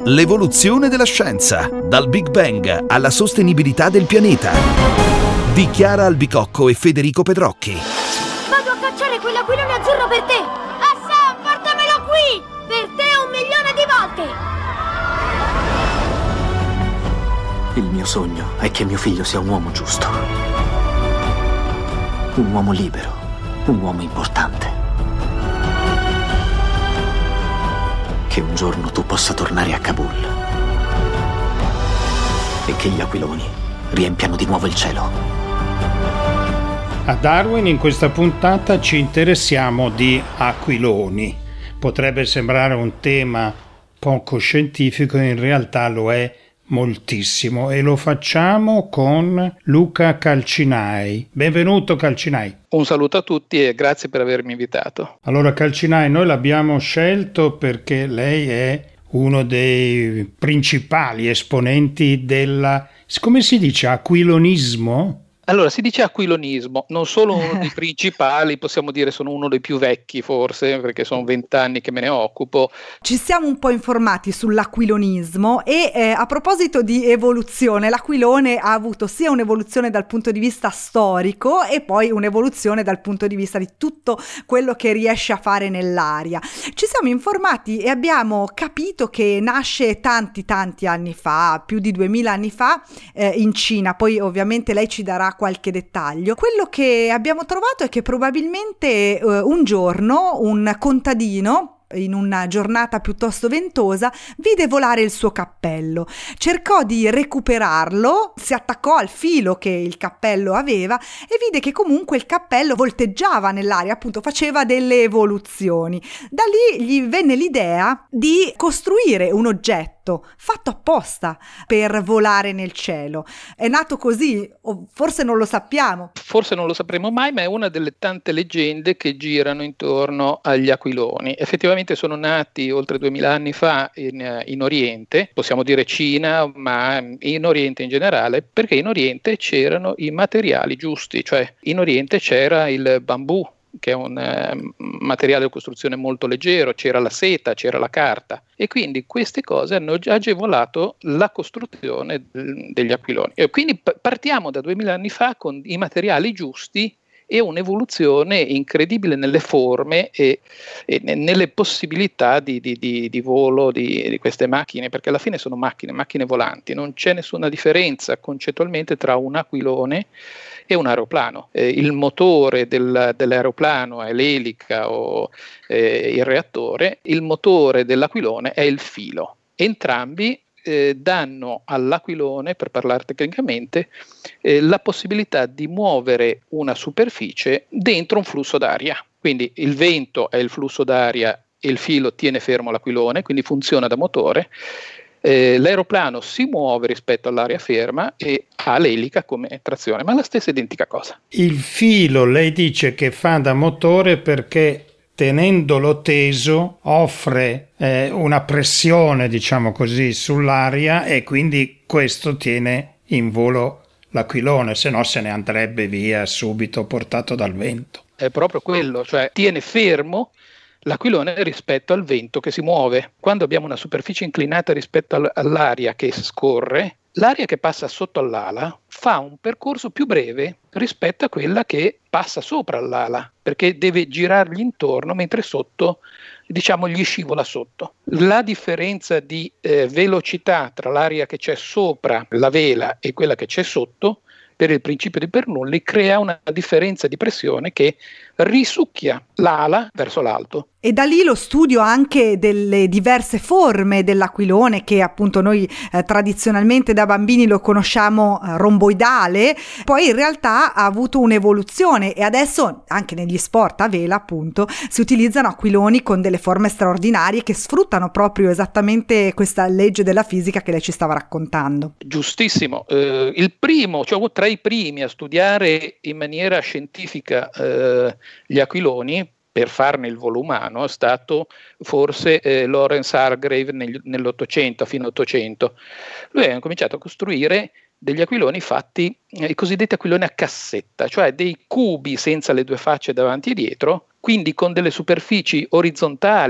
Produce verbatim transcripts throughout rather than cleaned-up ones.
L'evoluzione della scienza, dal Big Bang alla sostenibilità del pianeta. Di Chiara Albicocco e Federico Pedrocchi. Vado a cacciare quell'aquilone azzurro per te! Hassan, portamelo qui! Per te un milione di volte! Il mio sogno è che mio figlio sia un uomo giusto. Un uomo libero, un uomo importante. Che un giorno tu possa tornare a Kabul e che gli aquiloni riempiano di nuovo il cielo. A Darwin in questa puntata ci interessiamo di aquiloni. Potrebbe sembrare un tema poco scientifico, in realtà lo è moltissimo, e lo facciamo con Luca Calcinai. Benvenuto Calcinai. Un saluto a tutti e grazie per avermi invitato. Allora Calcinai, noi l'abbiamo scelto perché lei è uno dei principali esponenti della, come si dice, aquilonismo? Allora, si dice aquilonismo, non solo uno dei principali, possiamo dire sono uno dei più vecchi forse, perché sono vent'anni che me ne occupo. Ci siamo un po' informati sull'aquilonismo e eh, a proposito di evoluzione, l'aquilone ha avuto sia un'evoluzione dal punto di vista storico e poi un'evoluzione dal punto di vista di tutto quello che riesce a fare nell'aria. Ci siamo informati e abbiamo capito che nasce tanti tanti anni fa, più di duemila anni fa, eh, in Cina. Poi ovviamente lei ci darà qualche dettaglio. Quello che abbiamo trovato è che probabilmente eh, un giorno un contadino, in una giornata piuttosto ventosa, vide volare il suo cappello, cercò di recuperarlo, si attaccò al filo che il cappello aveva e vide che comunque il cappello volteggiava nell'aria, appunto faceva delle evoluzioni. Da lì gli venne l'idea di costruire un oggetto fatto apposta per volare nel cielo. È nato così, o forse non lo sappiamo. Forse non lo sapremo mai, ma è una delle tante leggende che girano intorno agli aquiloni. Effettivamente sono nati oltre duemila anni fa in, in Oriente, possiamo dire Cina, ma in Oriente in generale, perché in Oriente c'erano i materiali giusti, cioè in Oriente c'era il bambù, che è un eh, materiale di costruzione molto leggero, c'era la seta, c'era la carta, e quindi queste cose hanno agevolato la costruzione d- degli aquiloni. E quindi p- partiamo da duemila anni fa con i materiali giusti e un'evoluzione incredibile nelle forme e, e nelle possibilità di, di, di, di volo di, di queste macchine, perché alla fine sono macchine, macchine volanti, non c'è nessuna differenza concettualmente tra un aquilone e un aeroplano. Eh, il motore del, dell'aeroplano è l'elica o eh, il reattore, il motore dell'aquilone è il filo. Entrambi Eh, danno all'aquilone, per parlare tecnicamente, eh, la possibilità di muovere una superficie dentro un flusso d'aria. Quindi il vento è il flusso d'aria e il filo tiene fermo l'aquilone, quindi funziona da motore. Eh, l'aeroplano si muove rispetto all'aria ferma e ha l'elica come trazione, ma è la stessa identica cosa. Il filo, lei dice che fa da motore perché tenendolo teso offre eh, una pressione, diciamo così, sull'aria, e quindi questo tiene in volo l'aquilone, se no se ne andrebbe via subito portato dal vento. È proprio quello, cioè tiene fermo l'aquilone rispetto al vento che si muove. Quando abbiamo una superficie inclinata rispetto al- all'aria che scorre, l'aria che passa sotto all'ala fa un percorso più breve rispetto a quella che passa sopra l'ala, perché deve girargli intorno, mentre sotto, diciamo, gli scivola sotto. La differenza di eh, velocità tra l'aria che c'è sopra la vela e quella che c'è sotto, per il principio di Bernoulli, crea una differenza di pressione che risucchia l'ala verso l'alto. E da lì lo studio anche delle diverse forme dell'aquilone, che appunto noi eh, tradizionalmente da bambini lo conosciamo eh, romboidale, poi in realtà ha avuto un'evoluzione e adesso anche negli sport a vela appunto si utilizzano aquiloni con delle forme straordinarie che sfruttano proprio esattamente questa legge della fisica che lei ci stava raccontando. Giustissimo, eh, il primo, cioè tra i primi a studiare in maniera scientifica eh, gli aquiloni, per farne il volo umano, è stato forse eh, Lawrence Hargrave nel, nell'Ottocento, a fine Ottocento. Lui ha cominciato a costruire degli aquiloni fatti, eh, i cosiddetti aquiloni a cassetta, cioè dei cubi senza le due facce davanti e dietro, quindi con delle superfici orizzontali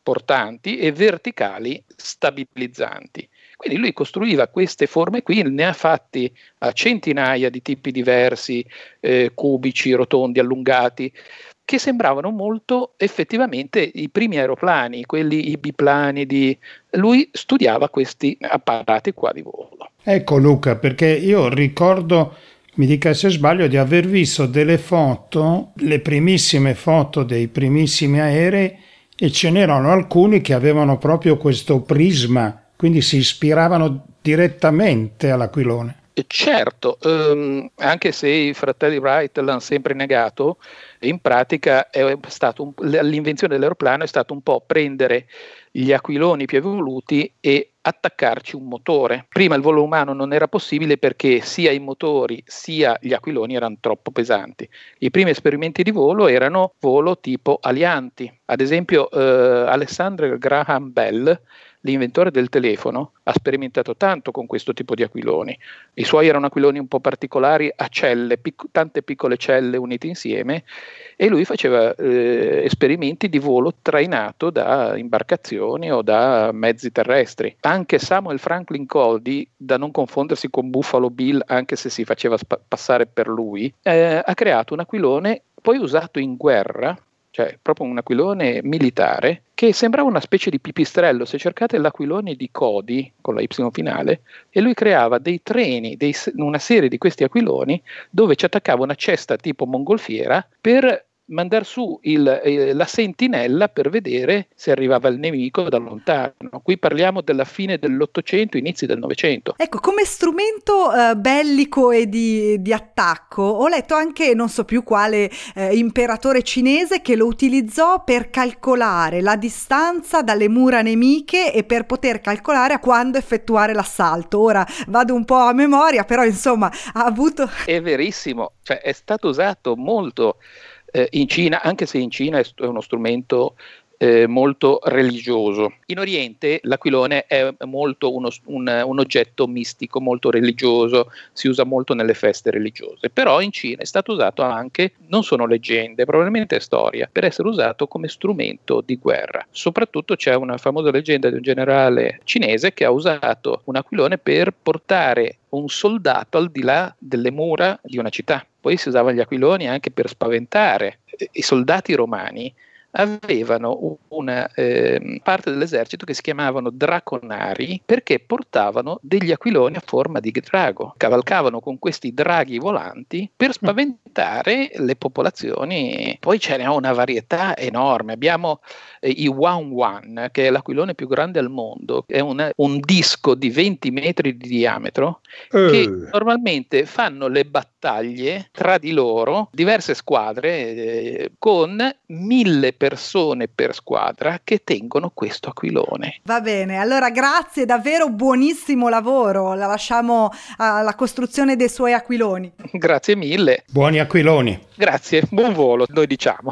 portanti e verticali stabilizzanti. Quindi lui costruiva queste forme qui, ne ha fatti a centinaia di tipi diversi, eh, cubici, rotondi, allungati, che sembravano molto effettivamente i primi aeroplani, quelli i biplani di... Lui studiava questi apparati qua di volo. Ecco Luca, perché io ricordo, mi dica se sbaglio, di aver visto delle foto, le primissime foto dei primissimi aerei, e ce n'erano alcuni che avevano proprio questo prisma, quindi si ispiravano direttamente all'aquilone. Certo, ehm, anche se i fratelli Wright l'hanno sempre negato, in pratica è stato un, l'invenzione dell'aeroplano è stato un po' prendere gli aquiloni più evoluti e attaccarci un motore. Prima il volo umano non era possibile perché sia i motori sia gli aquiloni erano troppo pesanti. I primi esperimenti di volo erano volo tipo alianti. Ad esempio eh, Alexander Graham Bell, l'inventore del telefono, ha sperimentato tanto con questo tipo di aquiloni. I suoi erano aquiloni un po' particolari a celle, pic- tante piccole celle unite insieme, e lui faceva eh, esperimenti di volo trainato da imbarcazioni o da mezzi terrestri. Anche Samuel Franklin Cody, da non confondersi con Buffalo Bill, anche se si faceva sp- passare per lui, eh, ha creato un aquilone poi usato in guerra, cioè proprio un aquilone militare, che sembrava una specie di pipistrello. Se cercate l'aquilone di Cody, con la Y finale, e lui creava dei treni, dei, una serie di questi aquiloni, dove ci attaccava una cesta tipo mongolfiera per mandare su il, eh, la sentinella per vedere se arrivava il nemico da lontano. Qui parliamo della fine dell'Ottocento, inizi del Novecento. Ecco, come strumento eh, bellico e di, di attacco ho letto anche non so più quale eh, imperatore cinese che lo utilizzò per calcolare la distanza dalle mura nemiche e per poter calcolare a quando effettuare l'assalto. Ora vado un po' a memoria, però insomma ha avuto... È verissimo, cioè è stato usato molto in Cina, anche se in Cina è uno strumento eh, molto religioso. In Oriente l'aquilone è molto uno, un, un oggetto mistico, molto religioso, si usa molto nelle feste religiose, però in Cina è stato usato anche, non sono leggende, probabilmente è storia, per essere usato come strumento di guerra. Soprattutto c'è una famosa leggenda di un generale cinese che ha usato un aquilone per portare un soldato al di là delle mura di una città. Poi si usavano gli aquiloni anche per spaventare. I soldati romani avevano una eh, parte dell'esercito che si chiamavano draconari, perché portavano degli aquiloni a forma di drago, cavalcavano con questi draghi volanti per spaventare le popolazioni. Poi ce n'è una varietà enorme, abbiamo eh, i Wan Wan, che è l'aquilone più grande al mondo, è una, un disco di venti metri di diametro uh. che normalmente fanno le battaglie tra di loro, diverse squadre eh, con mille persone per squadra che tengono questo aquilone. Va bene, allora grazie, davvero buonissimo lavoro, la lasciamo alla costruzione dei suoi aquiloni. Grazie mille. Buoni aquiloni. Grazie, buon volo, noi diciamo.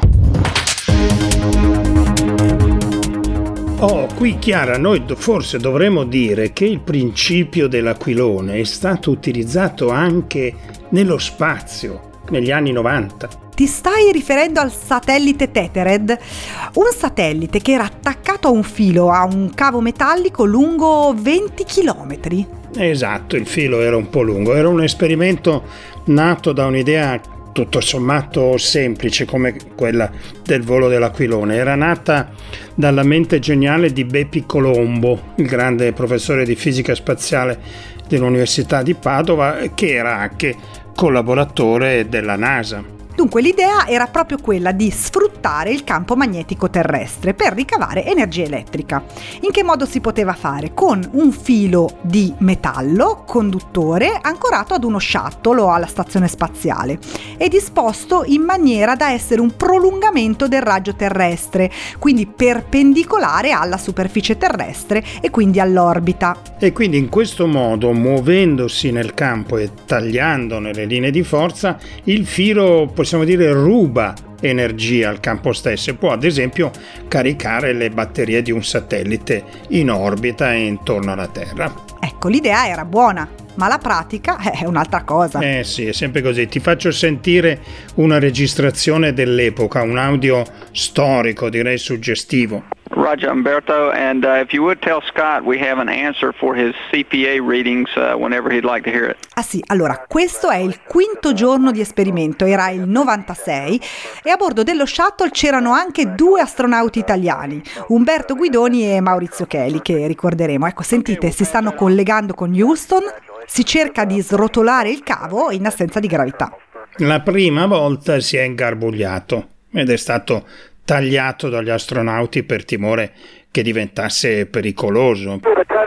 Oh, qui Chiara, noi forse dovremmo dire che il principio dell'aquilone è stato utilizzato anche nello spazio negli anni novanta. Ti stai riferendo al satellite Tethered? Un satellite che era attaccato a un filo, a un cavo metallico lungo venti chilometri. Esatto, il filo era un po' lungo. Era un esperimento nato da un'idea tutto sommato semplice come quella del volo dell'aquilone. Era nata dalla mente geniale di Bepi Colombo, il grande professore di fisica spaziale dell'Università di Padova, che era anche collaboratore della NASA. Dunque l'idea era proprio quella di sfruttare il campo magnetico terrestre per ricavare energia elettrica. In che modo si poteva fare? Con un filo di metallo conduttore ancorato ad uno shuttle o alla stazione spaziale e disposto in maniera da essere un prolungamento del raggio terrestre, quindi perpendicolare alla superficie terrestre e quindi all'orbita. E quindi in questo modo, muovendosi nel campo e tagliandone le linee di forza, il filo, possiamo dire, ruba energia al campo stesso e può ad esempio caricare le batterie di un satellite in orbita e intorno alla Terra. Ecco, l'idea era buona, ma la pratica è un'altra cosa. Eh sì, è sempre così. Ti faccio sentire una registrazione dell'epoca, un audio storico, direi suggestivo. Roger Umberto, and uh, if you would tell Scott we have an answer for his C P A readings uh, whenever he'd like to hear it. Ah sì, allora questo è il quinto giorno di esperimento, era il novantasei e a bordo dello shuttle c'erano anche due astronauti italiani, Umberto Guidoni e Maurizio Cheli, che ricorderemo. Ecco, sentite, si stanno collegando con Houston, si cerca di srotolare il cavo in assenza di gravità. La prima volta si è ingarbugliato ed è stato tagliato dagli astronauti per timore che diventasse pericoloso.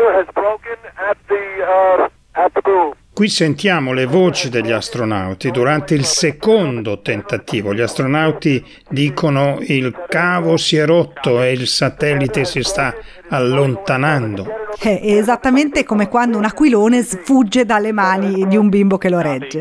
Qui sentiamo le voci degli astronauti. Durante il secondo tentativo gli astronauti dicono il cavo si è rotto e il satellite si sta allontanando. È esattamente come quando un aquilone sfugge dalle mani di un bimbo che lo regge.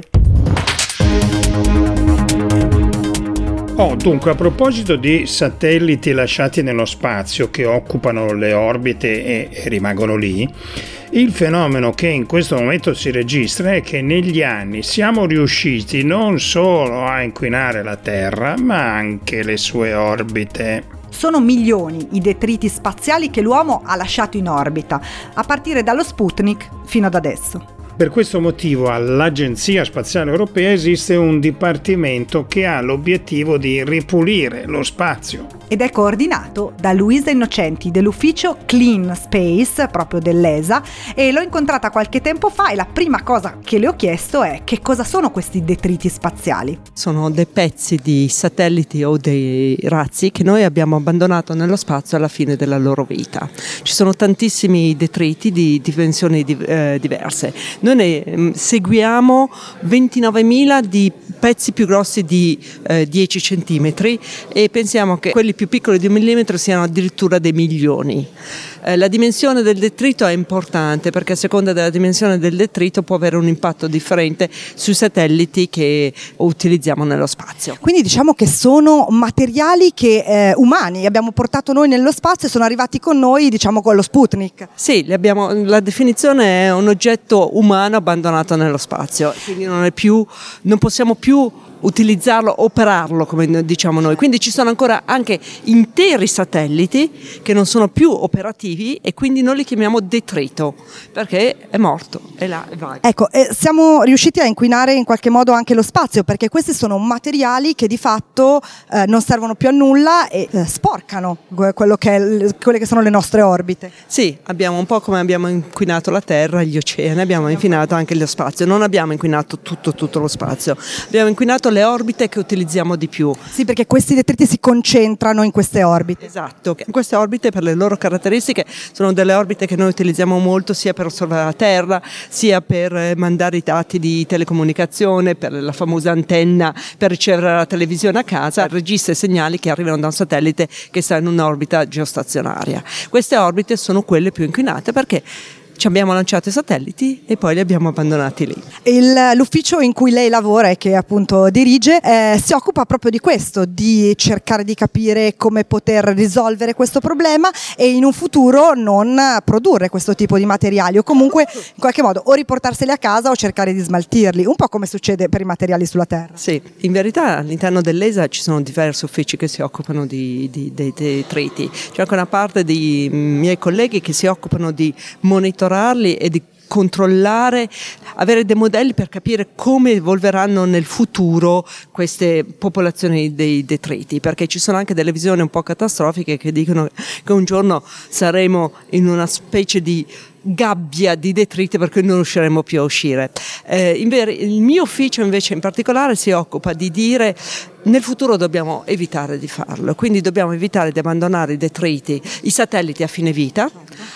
Oh, dunque, a proposito di satelliti lasciati nello spazio che occupano le orbite e, e rimangono lì, il fenomeno che in questo momento si registra è che negli anni siamo riusciti non solo a inquinare la Terra, ma anche le sue orbite. Sono milioni i detriti spaziali che l'uomo ha lasciato in orbita, a partire dallo Sputnik fino ad adesso. Per questo motivo all'Agenzia Spaziale Europea esiste un dipartimento che ha l'obiettivo di ripulire lo spazio. Ed è coordinato da Luisa Innocenti dell'ufficio Clean Space, proprio dell'E S A, e l'ho incontrata qualche tempo fa e la prima cosa che le ho chiesto è: che cosa sono questi detriti spaziali? Sono dei pezzi di satelliti o dei razzi che noi abbiamo abbandonato nello spazio alla fine della loro vita. Ci sono tantissimi detriti di dimensioni di, eh, diverse. Noi ne eh, seguiamo ventinovemila di pezzi più grossi di eh, dieci centimetri e pensiamo che quelli più piccoli di un millimetro siano addirittura dei milioni. Eh, la dimensione del detrito è importante perché a seconda della dimensione del detrito può avere un impatto differente sui satelliti che utilizziamo nello spazio. Quindi diciamo che sono materiali che eh, umani abbiamo portato noi nello spazio e sono arrivati con noi, diciamo, con lo Sputnik. Sì, li abbiamo, la definizione è un oggetto umano abbandonato nello spazio, quindi non è più, non possiamo più utilizzarlo, operarlo come diciamo noi, quindi ci sono ancora anche interi satelliti che non sono più operativi e quindi noi li chiamiamo detrito perché è morto, è là e vai. Ecco, eh, siamo riusciti a inquinare in qualche modo anche lo spazio perché questi sono materiali che di fatto eh, non servono più a nulla e eh, sporcano quello che è, quelle che sono le nostre orbite. Sì, abbiamo un po' come abbiamo inquinato la Terra, gli oceani, abbiamo inquinato anche lo spazio, non abbiamo inquinato tutto tutto lo spazio, abbiamo inquinato le orbite che utilizziamo di più. Sì, perché questi detriti si concentrano in queste orbite. Esatto, queste orbite per le loro caratteristiche sono delle orbite che noi utilizziamo molto sia per osservare la Terra, sia per mandare i dati di telecomunicazione, per la famosa antenna per ricevere la televisione a casa, registra i segnali che arrivano da un satellite che sta in un'orbita geostazionaria. Queste orbite sono quelle più inquinate perché ci abbiamo lanciato i satelliti e poi li abbiamo abbandonati lì. Il, l'ufficio in cui lei lavora e che appunto dirige eh, si occupa proprio di questo, di cercare di capire come poter risolvere questo problema e in un futuro non produrre questo tipo di materiali o comunque in qualche modo o riportarseli a casa o cercare di smaltirli, un po' come succede per i materiali sulla Terra. Sì, in verità all'interno dell'E S A ci sono diversi uffici che si occupano di, di, dei detriti. C'è anche una parte dei miei colleghi che si occupano di monitorare e di controllare, avere dei modelli per capire come evolveranno nel futuro queste popolazioni dei detriti, perché ci sono anche delle visioni un po' catastrofiche che dicono che un giorno saremo in una specie di gabbia di detriti per cui non riusciremo più a uscire. Eh, in ver- il mio ufficio invece in particolare si occupa di dire nel futuro dobbiamo evitare di farlo, quindi dobbiamo evitare di abbandonare i detriti, i satelliti a fine vita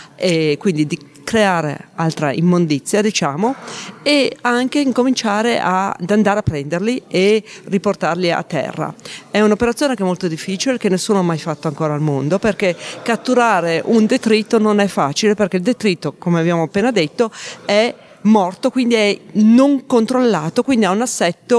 e quindi di creare altra immondizia, diciamo, e anche incominciare a, ad andare a prenderli e riportarli a terra. È un'operazione che è molto difficile, che nessuno ha mai fatto ancora al mondo, perché catturare un detrito non è facile, perché il detrito, come abbiamo appena detto, è morto, quindi è non controllato, quindi ha un assetto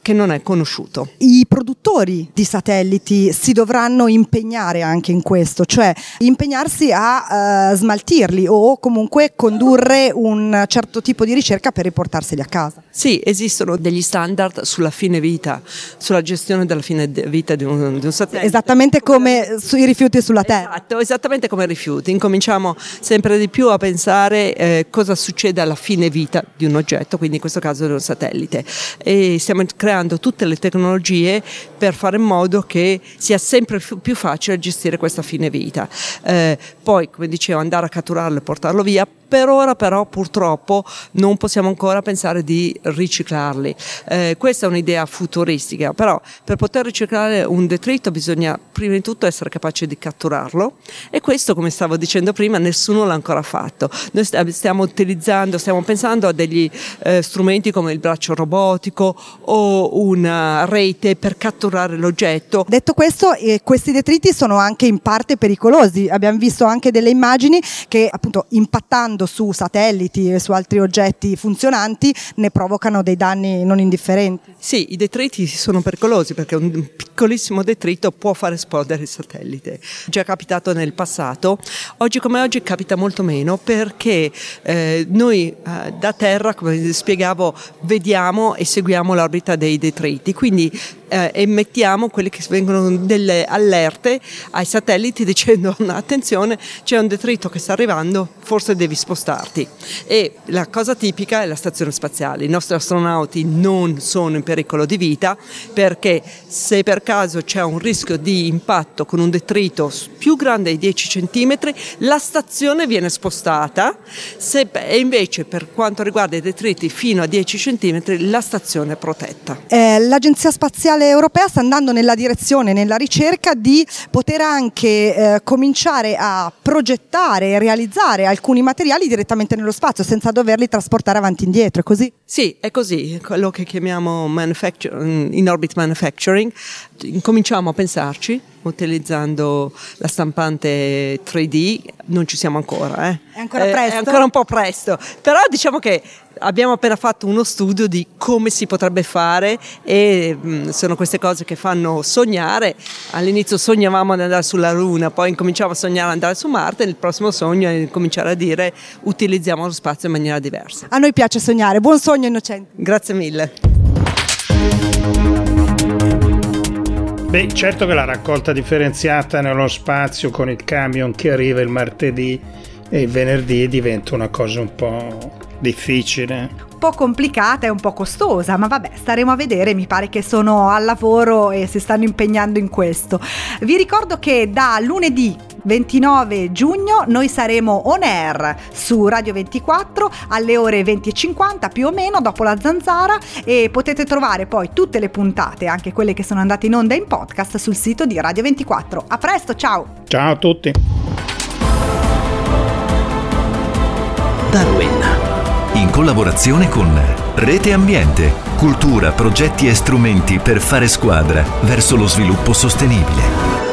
che non è conosciuto. I produttori di satelliti si dovranno impegnare anche in questo, cioè impegnarsi a uh, smaltirli o comunque condurre un certo tipo di ricerca per riportarseli a casa. Sì, esistono degli standard sulla fine vita, sulla gestione della fine vita di un, di un satellite. Esattamente come sui rifiuti sulla Terra. Esatto, esattamente come i rifiuti. Incominciamo sempre di più a pensare eh, cosa succede alla fine vita di un oggetto, quindi in questo caso di un satellite. E stiamo creando tutte le tecnologie per fare in modo che sia sempre più facile gestire questa fine vita. Eh, poi, come dicevo, andare a catturarlo e portarlo via. Per ora però purtroppo non possiamo ancora pensare di riciclarli. Eh, questa è un'idea futuristica, però per poter riciclare un detrito bisogna prima di tutto essere capaci di catturarlo, e questo, come stavo dicendo prima, nessuno l'ha ancora fatto. Noi stiamo utilizzando, stiamo pensando a degli eh, strumenti come il braccio robotico o una rete per catturare l'oggetto. Detto questo, eh, questi detriti sono anche in parte pericolosi. Abbiamo visto anche delle immagini che, appunto, impattando su satelliti e su altri oggetti funzionanti ne provocano dei danni non indifferenti. Sì, i detriti sono pericolosi perché un piccolissimo detrito può far esplodere il satellite. Già è capitato nel passato, oggi come oggi capita molto meno perché eh, noi eh, da terra, come spiegavo, vediamo e seguiamo l'orbita dei detriti, quindi eh, emettiamo quelle che vengono delle allerte ai satelliti dicendo attenzione, c'è un detrito che sta arrivando, forse devi spostarti. E la cosa tipica è la stazione spaziale. I nostri astronauti non sono in pericolo di vita perché se per caso c'è un rischio di impatto con un detrito più grande di dieci centimetri, la stazione viene spostata, se, e invece per quanto riguarda i detriti fino a dieci centimetri la stazione è protetta. Eh, l'Agenzia Spaziale Europea sta andando nella direzione, nella ricerca di poter anche eh, cominciare a progettare e realizzare alcuni materiali direttamente nello spazio senza doverli trasportare avanti e indietro, è così? Sì, è così, quello che chiamiamo in orbit manufacturing. Incominciamo a pensarci utilizzando la stampante tre D, non ci siamo ancora, eh. È ancora presto? È ancora un po' presto, però diciamo che abbiamo appena fatto uno studio di come si potrebbe fare e mh, sono queste cose che fanno sognare. All'inizio sognavamo di andare sulla Luna, poi incominciamo a sognare di andare su Marte, e il prossimo sogno è cominciare a dire utilizziamo lo spazio in maniera diversa. A noi piace sognare, buon sogno Innocenti. Grazie mille. Beh, certo che la raccolta differenziata nello spazio con il camion che arriva il martedì e il venerdì diventa una cosa un po' difficile. Un po' complicata e un po' costosa, ma vabbè, staremo a vedere. Mi pare che sono al lavoro e si stanno impegnando in questo. Vi ricordo che da lunedì ventinove giugno noi saremo on air su Radio ventiquattro alle ore venti e cinquanta più o meno, dopo la zanzara, e potete trovare poi tutte le puntate, anche quelle che sono andate in onda in podcast, sul sito di Radio ventiquattro. A presto, ciao! Ciao a tutti! Darwin, in collaborazione con Rete Ambiente, cultura, progetti e strumenti per fare squadra verso lo sviluppo sostenibile.